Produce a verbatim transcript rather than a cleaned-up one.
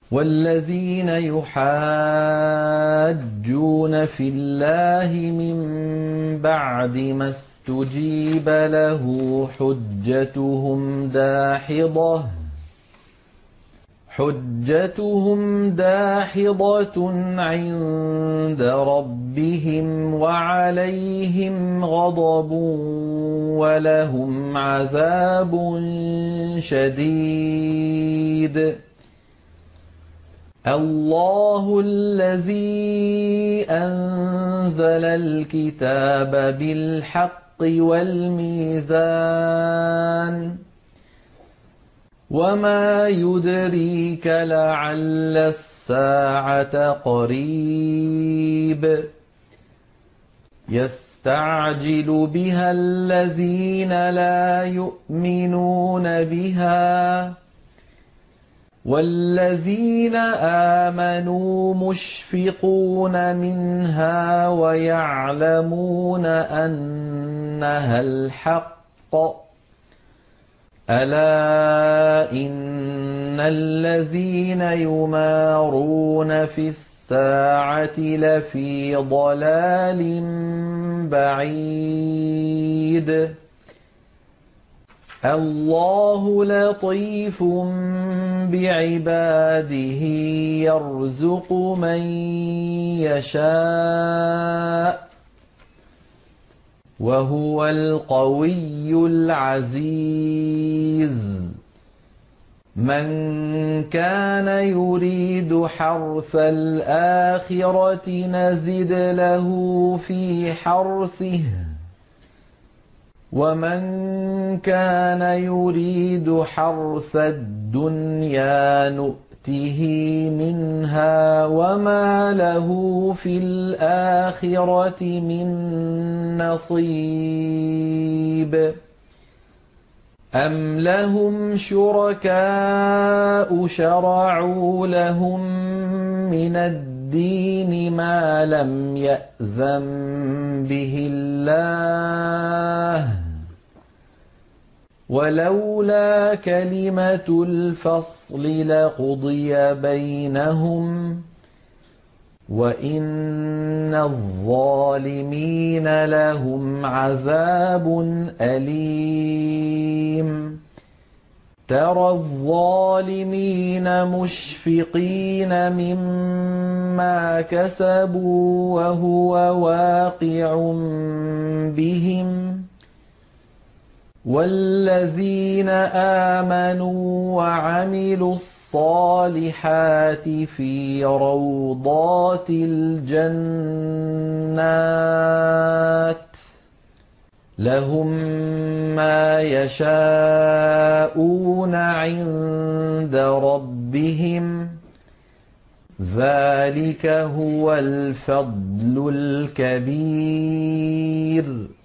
والذين يحاجون في الله من بعد ما استجيب له حجتهم داحضة حجتهم داحضة عند ربهم وعليهم غضب ولهم عذاب شديد. الله الذي أنزل الكتاب بالحق والميزان وما يدريك لعل الساعة قريب يستعجل بها الذين لا يؤمنون بها والذين آمنوا مشفقون منها ويعلمون أنها الحق ألا إن الذين يمارون في الساعة لفي ضلال بعيد. الله لطيف بعباده يرزق من يشاء وهو القوي العزيز. من كان يريد حرث الآخرة نزد له في حرثه ومن كان يريد حرث الدنيا نؤته منها وما له في الآخرة من نصيب. أم لهم شركاء شرعوا لهم من الدين ما لم يأذن به الله ولولا كلمة الفصل لقضي بينهم وإن الظالمين لهم عذاب أليم. ترى الظالمين مشفقين مما كسبوا وهو واقع بهم والذين آمنوا وعملوا الصالحات في روضات الجنات لهم ما يشاءون عند ربهم ذلك هو الفضل الكبير.